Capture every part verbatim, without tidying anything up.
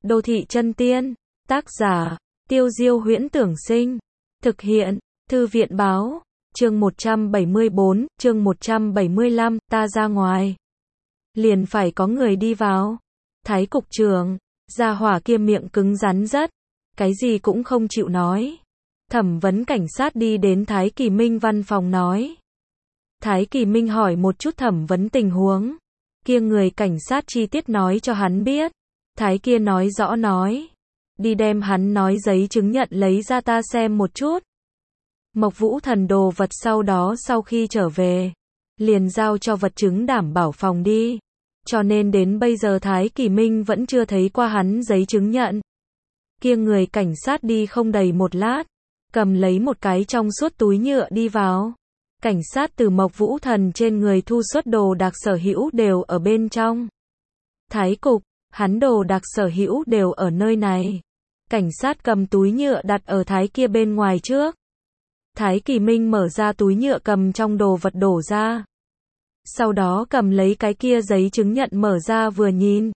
Đô thị chân tiên. Tác giả, Tiêu Diêu Huyễn Tưởng Sinh. Thực hiện, Thư viện Báo. Chương một trăm bảy mươi bốn, chương một trăm bảy mươi lăm, ta ra ngoài. Liền phải có người đi vào. Thái cục trưởng, gia hỏa kia miệng cứng rắn rất. Cái gì cũng không chịu nói. Thẩm vấn cảnh sát đi đến Thái Kỳ Minh văn phòng nói. Thái Kỳ Minh hỏi một chút thẩm vấn tình huống. Kia người cảnh sát chi tiết nói cho hắn biết. Thái kia nói rõ nói. Đi đem hắn nói giấy chứng nhận lấy ra ta xem một chút. Mộc Vũ Thần đồ vật sau đó sau khi trở về. Liền giao cho vật chứng đảm bảo phòng đi. Cho nên đến bây giờ Thái Kỳ Minh vẫn chưa thấy qua hắn giấy chứng nhận. Kia người cảnh sát đi không đầy một lát. Cầm lấy một cái trong suốt túi nhựa đi vào. Cảnh sát từ Mộc Vũ Thần trên người thu xuất đồ đạc sở hữu đều ở bên trong. Thái cục, hắn đồ đạc sở hữu đều ở nơi này. Cảnh sát cầm túi nhựa đặt ở Thái kia bên ngoài trước. Thái Kỳ Minh mở ra túi nhựa cầm trong đồ vật đổ ra. Sau đó cầm lấy cái kia giấy chứng nhận mở ra vừa nhìn.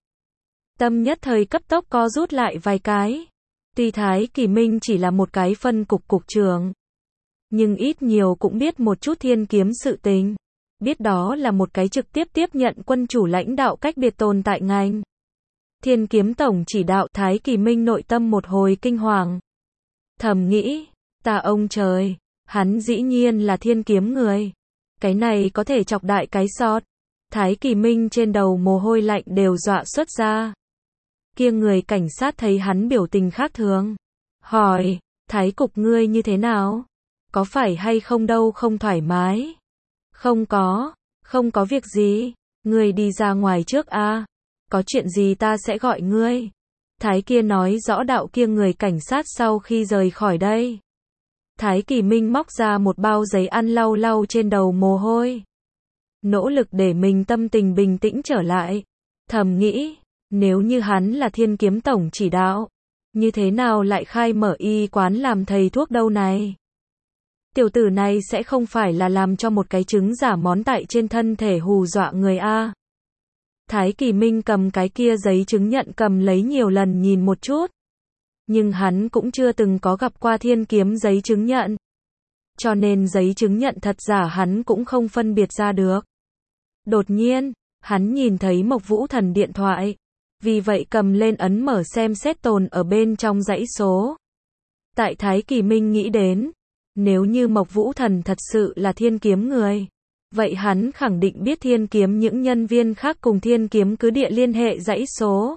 Tâm nhất thời cấp tốc co rút lại vài cái. Tuy Thái Kỳ Minh chỉ là một cái phân cục cục trưởng. Nhưng ít nhiều cũng biết một chút thiên kiếm sự tình. Biết đó là một cái trực tiếp tiếp nhận quân chủ lãnh đạo cách biệt tồn tại ngành. Thiên kiếm tổng chỉ đạo Thái Kỳ Minh nội tâm một hồi kinh hoàng. Thầm nghĩ, ta ông trời, hắn dĩ nhiên là thiên kiếm người. Cái này có thể chọc đại cái sọt. Thái Kỳ Minh trên đầu mồ hôi lạnh đều dọa xuất ra. Kia người cảnh sát thấy hắn biểu tình khác thường. Hỏi, Thái cục ngươi như thế nào? Có phải hay không đâu không thoải mái? Không có, không có việc gì. Ngươi đi ra ngoài trước a. Có chuyện gì ta sẽ gọi ngươi. Thái kia nói rõ đạo kia người cảnh sát sau khi rời khỏi đây. Thái Kỳ Minh móc ra một bao giấy ăn lau lau trên đầu mồ hôi. Nỗ lực để mình tâm tình bình tĩnh trở lại. Thầm nghĩ, nếu như hắn là thiên kiếm tổng chỉ đạo, như thế nào lại khai mở y quán làm thầy thuốc đâu này? Tiểu tử này sẽ không phải là làm cho một cái trứng giả món tại trên thân thể hù dọa người a. Thái Kỳ Minh cầm cái kia giấy chứng nhận cầm lấy nhiều lần nhìn một chút. Nhưng hắn cũng chưa từng có gặp qua thiên kiếm giấy chứng nhận. Cho nên giấy chứng nhận thật giả hắn cũng không phân biệt ra được. Đột nhiên, hắn nhìn thấy Mộc Vũ Thần điện thoại. Vì vậy cầm lên ấn mở xem xét tồn ở bên trong dãy số. Tại Thái Kỳ Minh nghĩ đến, nếu như Mộc Vũ Thần thật sự là thiên kiếm người, vậy hắn khẳng định biết thiên kiếm những nhân viên khác cùng thiên kiếm cứ địa liên hệ dãy số.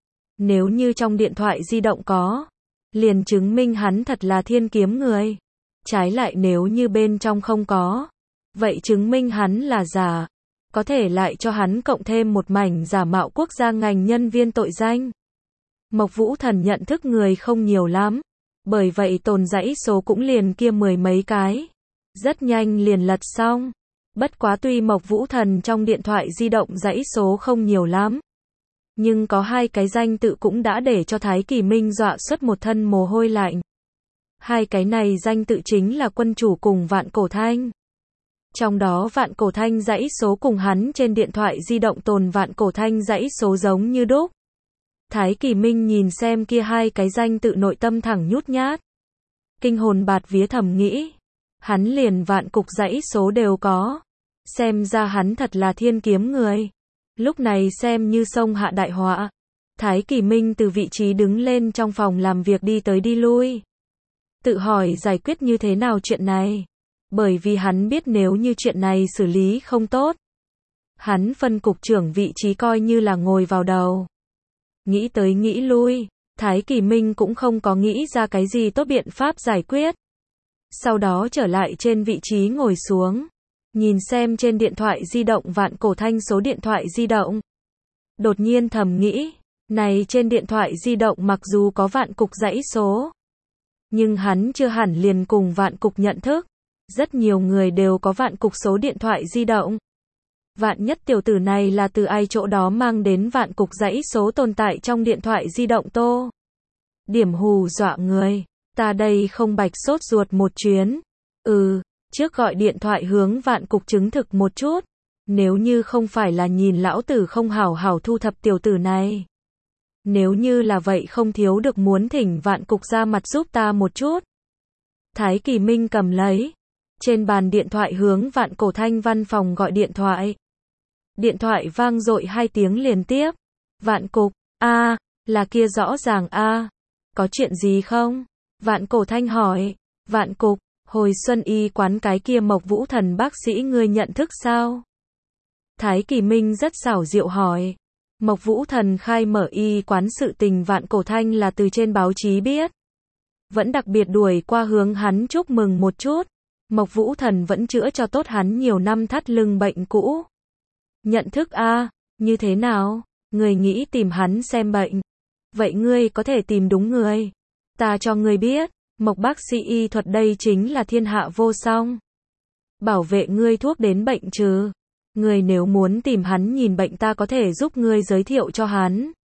Nếu như trong điện thoại di động có, liền chứng minh hắn thật là thiên kiếm người. Trái lại nếu như bên trong không có, vậy chứng minh hắn là giả. Có thể lại cho hắn cộng thêm một mảnh giả mạo quốc gia ngành nhân viên tội danh. Mộc Vũ Thần nhận thức người không nhiều lắm. Bởi vậy tồn dãy số cũng liền kia mười mấy cái. Rất nhanh liền lật xong. Bất quá tuy Mộc Vũ Thần trong điện thoại di động dãy số không nhiều lắm. Nhưng có hai cái danh tự cũng đã để cho Thái Kỳ Minh dọa xuất một thân mồ hôi lạnh. Hai cái này danh tự chính là quân chủ cùng Vạn Cổ Thanh. Trong đó Vạn Cổ Thanh dãy số cùng hắn trên điện thoại di động tồn Vạn Cổ Thanh dãy số giống như đúc. Thái Kỳ Minh nhìn xem kia hai cái danh tự nội tâm thẳng nhút nhát. Kinh hồn bạt vía thầm nghĩ. Hắn liền vạn cục dãy số đều có. Xem ra hắn thật là thiên kiếm người. Lúc này xem như sông hạ đại họa. Thái Kỳ Minh từ vị trí đứng lên trong phòng làm việc đi tới đi lui. Tự hỏi giải quyết như thế nào chuyện này. Bởi vì hắn biết nếu như chuyện này xử lý không tốt. Hắn phân cục trưởng vị trí coi như là ngồi vào đầu. Nghĩ tới nghĩ lui, Thái Kỳ Minh cũng không có nghĩ ra cái gì tốt biện pháp giải quyết. Sau đó trở lại trên vị trí ngồi xuống. Nhìn xem trên điện thoại di động Vạn Cổ Thanh số điện thoại di động. Đột nhiên thầm nghĩ, này trên điện thoại di động mặc dù có vạn cục dãy số. Nhưng hắn chưa hẳn liền cùng vạn cục nhận thức. Rất nhiều người đều có vạn cục số điện thoại di động. Vạn nhất tiểu tử này là từ ai chỗ đó mang đến vạn cục dãy số tồn tại trong điện thoại di động tô. Điểm hù dọa người. Ta đây không bạch sốt ruột một chuyến. Ừ, trước gọi điện thoại hướng vạn cục chứng thực một chút. Nếu như không phải là nhìn lão tử không hảo hảo thu thập tiểu tử này. Nếu như là vậy không thiếu được muốn thỉnh Vạn Cục ra mặt giúp ta một chút. Thái Kỳ Minh cầm lấy trên bàn điện thoại hướng Vạn Cổ Thanh văn phòng gọi điện thoại. Điện thoại vang dội hai tiếng liên tiếp. Vạn Cục, a, là kia rõ ràng a. Có chuyện gì không? Vạn Cổ Thanh hỏi. Vạn Cục, hồi Xuân Y quán cái kia Mộc Vũ Thần bác sĩ ngươi nhận thức sao? Thái Kỳ Minh rất xảo diệu hỏi. Mộc Vũ Thần khai mở y quán sự tình Vạn Cổ Thanh là từ trên báo chí biết. Vẫn đặc biệt đuổi qua hướng hắn chúc mừng một chút. Mộc Vũ Thần vẫn chữa cho tốt hắn nhiều năm thắt lưng bệnh cũ. Nhận thức a, như thế nào? Người nghĩ tìm hắn xem bệnh. Vậy ngươi có thể tìm đúng người. Ta cho ngươi biết, Mộc bác sĩ y thuật đây chính là thiên hạ vô song. Bảo vệ ngươi thuốc đến bệnh trừ. Ngươi nếu muốn tìm hắn nhìn bệnh ta có thể giúp ngươi giới thiệu cho hắn.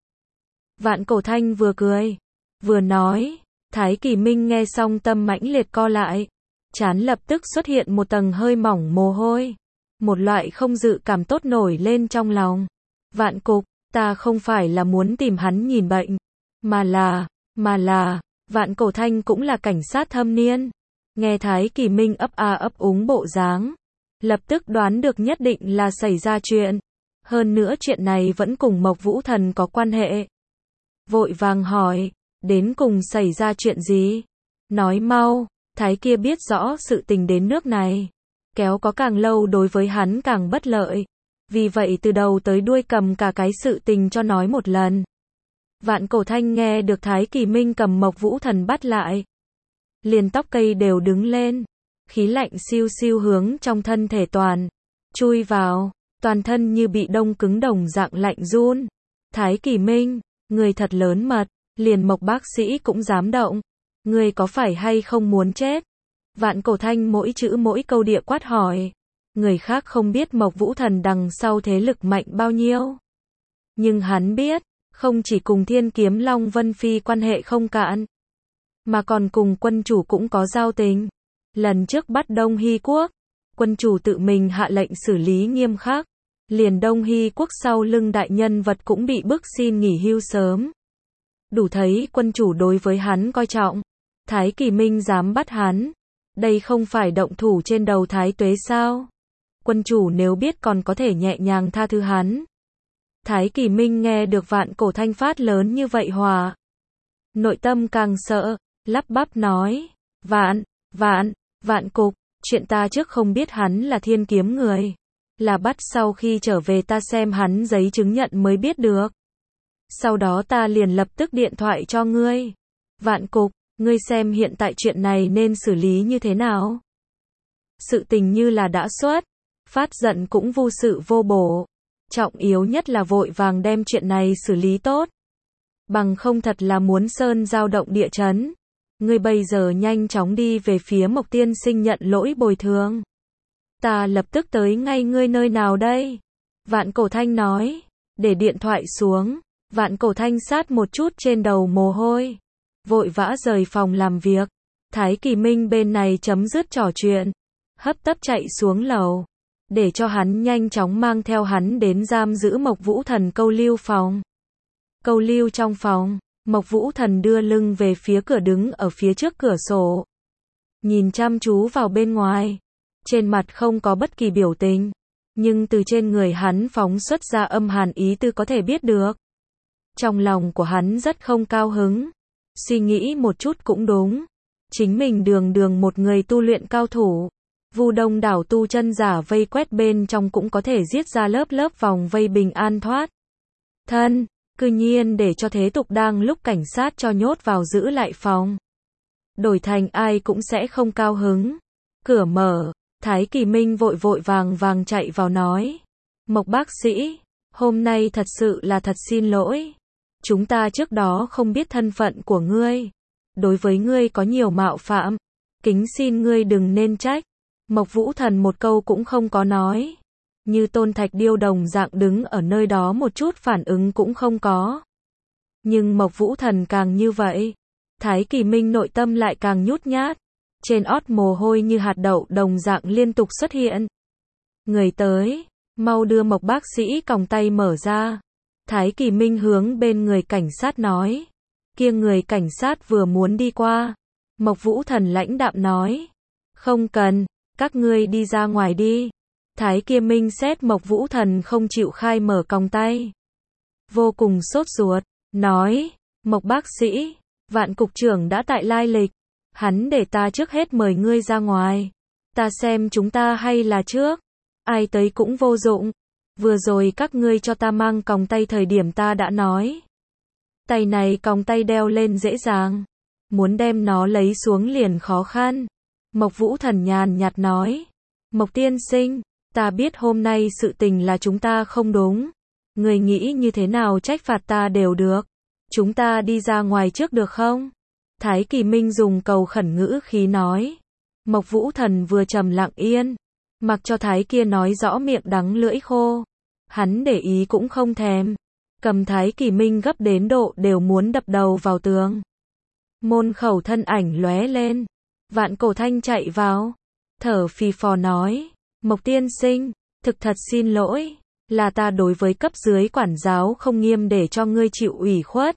Vạn Cổ Thanh vừa cười, vừa nói. Thái Kỳ Minh nghe xong tâm mãnh liệt co lại. Trán lập tức xuất hiện một tầng hơi mỏng mồ hôi. Một loại không dự cảm tốt nổi lên trong lòng. Vạn Cục, ta không phải là muốn tìm hắn nhìn bệnh. Mà là, mà là, Vạn Cổ Thanh cũng là cảnh sát thâm niên. Nghe Thái Kỳ Minh ấp a ấp úng bộ dáng. Lập tức đoán được nhất định là xảy ra chuyện. Hơn nữa chuyện này vẫn cùng Mộc Vũ Thần có quan hệ. Vội vàng hỏi, đến cùng xảy ra chuyện gì? Nói mau, Thái kia biết rõ sự tình đến nước này. Kéo có càng lâu đối với hắn càng bất lợi. Vì vậy từ đầu tới đuôi cầm cả cái sự tình cho nói một lần. Vạn Cổ Thanh nghe được Thái Kỳ Minh cầm Mộc Vũ Thần bắt lại. Liền tóc cây đều đứng lên. Khí lạnh siêu siêu hướng trong thân thể toàn. Chui vào. Toàn thân như bị đông cứng đồng dạng lạnh run. Thái Kỳ Minh, người thật lớn mật. Liền Mộc bác sĩ cũng dám động. Người có phải hay không muốn chết? Vạn Cổ Thanh mỗi chữ mỗi câu địa quát hỏi. Người khác không biết Mộc Vũ Thần đằng sau thế lực mạnh bao nhiêu. Nhưng hắn biết, không chỉ cùng Thiên Kiếm Long Vân Phi quan hệ không cạn, mà còn cùng quân chủ cũng có giao tình. Lần trước bắt Đông Hy Quốc, quân chủ tự mình hạ lệnh xử lý nghiêm khắc. Liền Đông Hy Quốc sau lưng đại nhân vật cũng bị bức xin nghỉ hưu sớm. Đủ thấy quân chủ đối với hắn coi trọng. Thái Kỳ Minh dám bắt hắn. Đây không phải động thủ trên đầu Thái Tuế sao? Quân chủ nếu biết còn có thể nhẹ nhàng tha thứ hắn. Thái Kỳ Minh nghe được Vạn Cổ Thanh phát lớn như vậy hòa. Nội tâm càng sợ, lắp bắp nói. Vạn, vạn, Vạn Cục, chuyện ta trước không biết hắn là thiên kiếm người. Là bắt sau khi trở về ta xem hắn giấy chứng nhận mới biết được. Sau đó ta liền lập tức điện thoại cho ngươi. Vạn Cục, ngươi xem hiện tại chuyện này nên xử lý như thế nào? Sự tình như là đã xuất. Phát giận cũng vô sự vô bổ. Trọng yếu nhất là vội vàng đem chuyện này xử lý tốt. Bằng không thật là muốn sơn dao động địa chấn. Ngươi bây giờ nhanh chóng đi về phía Mộc tiên sinh nhận lỗi bồi thường. Ta lập tức tới ngay ngươi nơi nào đây? Vạn Cổ Thanh nói. Để điện thoại xuống. Vạn Cổ Thanh sát một chút trên đầu mồ hôi. Vội vã rời phòng làm việc. Thái Kỳ Minh bên này chấm dứt trò chuyện. Hấp tấp chạy xuống lầu. Để cho hắn nhanh chóng mang theo hắn đến giam giữ Mộc Vũ Thần câu lưu phòng. Câu lưu trong phòng, Mộc Vũ Thần đưa lưng về phía cửa đứng ở phía trước cửa sổ. Nhìn chăm chú vào bên ngoài. Trên mặt không có bất kỳ biểu tình. Nhưng từ trên người hắn phóng xuất ra âm hàn ý tư có thể biết được. Trong lòng của hắn rất không cao hứng. Suy nghĩ một chút cũng đúng. Chính mình đường đường một người tu luyện cao thủ. Vu đông đảo tu chân giả vây quét bên trong cũng có thể giết ra lớp lớp vòng vây bình an thoát. Thân, cư nhiên để cho thế tục đang lúc cảnh sát cho nhốt vào giữ lại phòng. Đổi thành ai cũng sẽ không cao hứng. Cửa mở, Thái Kỳ Minh vội vội vàng vàng chạy vào nói. Mộc bác sĩ, hôm nay thật sự là thật xin lỗi. Chúng ta trước đó không biết thân phận của ngươi. Đối với ngươi có nhiều mạo phạm. Kính xin ngươi đừng nên trách. Mộc Vũ Thần một câu cũng không có nói. Như Tôn Thạch Điêu đồng dạng đứng ở nơi đó một chút phản ứng cũng không có. Nhưng Mộc Vũ Thần càng như vậy. Thái Kỳ Minh nội tâm lại càng nhút nhát. Trên ót mồ hôi như hạt đậu đồng dạng liên tục xuất hiện. Người tới, mau đưa Mộc bác sĩ còng tay mở ra. Thái Kỳ Minh hướng bên người cảnh sát nói. Kia người cảnh sát vừa muốn đi qua. Mộc Vũ Thần lãnh đạm nói. Không cần, các ngươi đi ra ngoài đi. Thái Kỳ Minh xét Mộc Vũ Thần không chịu khai mở còng tay. Vô cùng sốt ruột, nói. Mộc bác sĩ, Vạn cục trưởng đã tại lai lịch. Hắn để ta trước hết mời ngươi ra ngoài. Ta xem chúng ta hay là trước. Ai tới cũng vô dụng. Vừa rồi các ngươi cho ta mang còng tay thời điểm ta đã nói. Tay này còng tay đeo lên dễ dàng. Muốn đem nó lấy xuống liền khó khăn. Mộc Vũ Thần nhàn nhạt nói. Mộc tiên sinh, ta biết hôm nay sự tình là chúng ta không đúng. Người nghĩ như thế nào trách phạt ta đều được. Chúng ta đi ra ngoài trước được không? Thái Kỳ Minh dùng cầu khẩn ngữ khí nói. Mộc Vũ Thần vừa trầm lặng yên. Mặc cho Thái kia nói rõ miệng đắng lưỡi khô. Hắn để ý cũng không thèm. Cầm Thái Kỳ Minh gấp đến độ đều muốn đập đầu vào tường. Môn khẩu thân ảnh lóe lên. Vạn Cổ Thanh chạy vào. Thở phì phò nói. Mộc tiên sinh, thực thật xin lỗi. Là ta đối với cấp dưới quản giáo không nghiêm để cho ngươi chịu ủy khuất.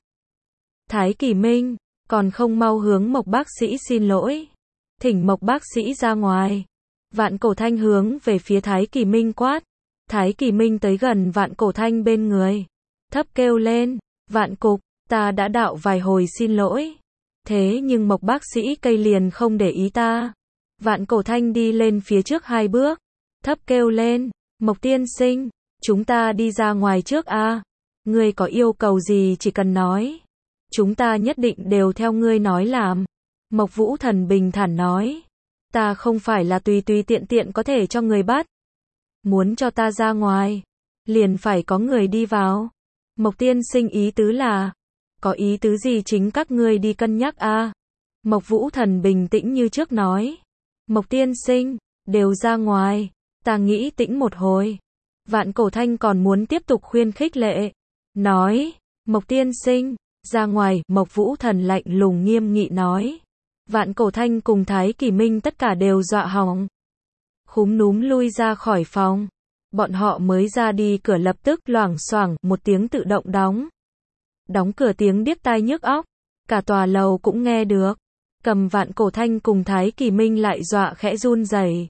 Thái Kỳ Minh, còn không mau hướng Mộc bác sĩ xin lỗi. Thỉnh Mộc bác sĩ ra ngoài. Vạn Cổ Thanh hướng về phía Thái Kỳ Minh quát. Thái Kỳ Minh tới gần Vạn Cổ Thanh bên người. Thấp kêu lên. Vạn cục, ta đã đạo vài hồi xin lỗi. Thế nhưng Mộc bác sĩ cây liền không để ý ta. Vạn Cổ Thanh đi lên phía trước hai bước. Thấp kêu lên. Mộc tiên sinh, chúng ta đi ra ngoài trước a. À? Ngươi có yêu cầu gì chỉ cần nói. Chúng ta nhất định đều theo ngươi nói làm. Mộc Vũ Thần bình thản nói. Ta không phải là tùy tùy tiện tiện có thể cho người bắt. Muốn cho ta ra ngoài, liền phải có người đi vào. Mộc tiên sinh ý tứ là, có ý tứ gì chính các ngươi đi cân nhắc a. À? Mộc Vũ Thần bình tĩnh như trước nói. Mộc tiên sinh, đều ra ngoài, ta nghĩ tĩnh một hồi. Vạn Cổ Thanh còn muốn tiếp tục khuyên khích lệ. Nói, Mộc tiên sinh, ra ngoài, Mộc Vũ Thần lạnh lùng nghiêm nghị nói. Vạn Cổ Thanh cùng Thái Kỳ Minh tất cả đều dọa hỏng. Khúm núm lui ra khỏi phòng. Bọn họ mới ra đi cửa lập tức loảng xoảng một tiếng tự động đóng. Đóng cửa tiếng điếc tai nhức óc. Cả tòa lầu cũng nghe được. Cầm Vạn Cổ Thanh cùng Thái Kỳ Minh lại dọa khẽ run rẩy.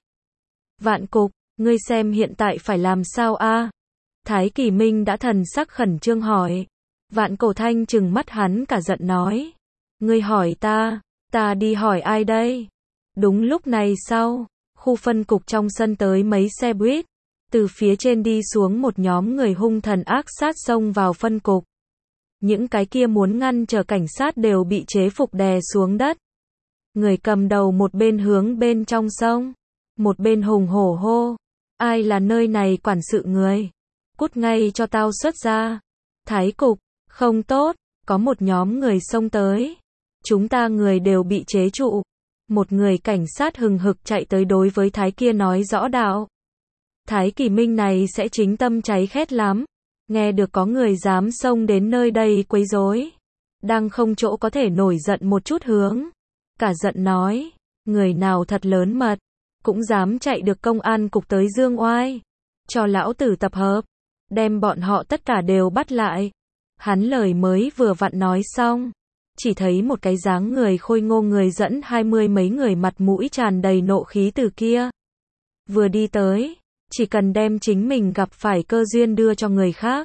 Vạn cục, ngươi xem hiện tại phải làm sao a? À? Thái Kỳ Minh đã thần sắc khẩn trương hỏi. Vạn Cổ Thanh trừng mắt hắn cả giận nói. Ngươi hỏi ta, ta đi hỏi ai đây? Đúng lúc này sau, khu phân cục trong sân tới mấy xe buýt. Từ phía trên đi xuống một nhóm người hung thần ác sát xông vào phân cục. Những cái kia muốn ngăn trở cảnh sát đều bị chế phục đè xuống đất. Người cầm đầu một bên hướng bên trong sông, một bên hùng hổ hô. Ai là nơi này quản sự người? Cút ngay cho tao xuất ra. Thái cục, không tốt, có một nhóm người xông tới. Chúng ta người đều bị chế trụ. Một người cảnh sát hừng hực chạy tới đối với Thái kia nói rõ đạo. Thái Kỳ Minh này sẽ chính tâm cháy khét lắm. Nghe được có người dám xông đến nơi đây quấy rối. Đang không chỗ có thể nổi giận một chút hướng. Cả giận nói. Người nào thật lớn mật. Cũng dám chạy được công an cục tới dương oai. Cho lão tử tập hợp. Đem bọn họ tất cả đều bắt lại. Hắn lời mới vừa vặn nói xong. Chỉ thấy một cái dáng người khôi ngô người dẫn hai mươi mấy người mặt mũi tràn đầy nộ khí từ kia. Vừa đi tới. Chỉ cần đem chính mình gặp phải cơ duyên đưa cho người khác.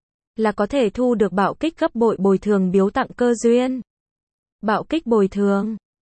Là có thể thu được bạo kích gấp bội bồi thường biếu tặng cơ duyên. Bạo kích bồi thường.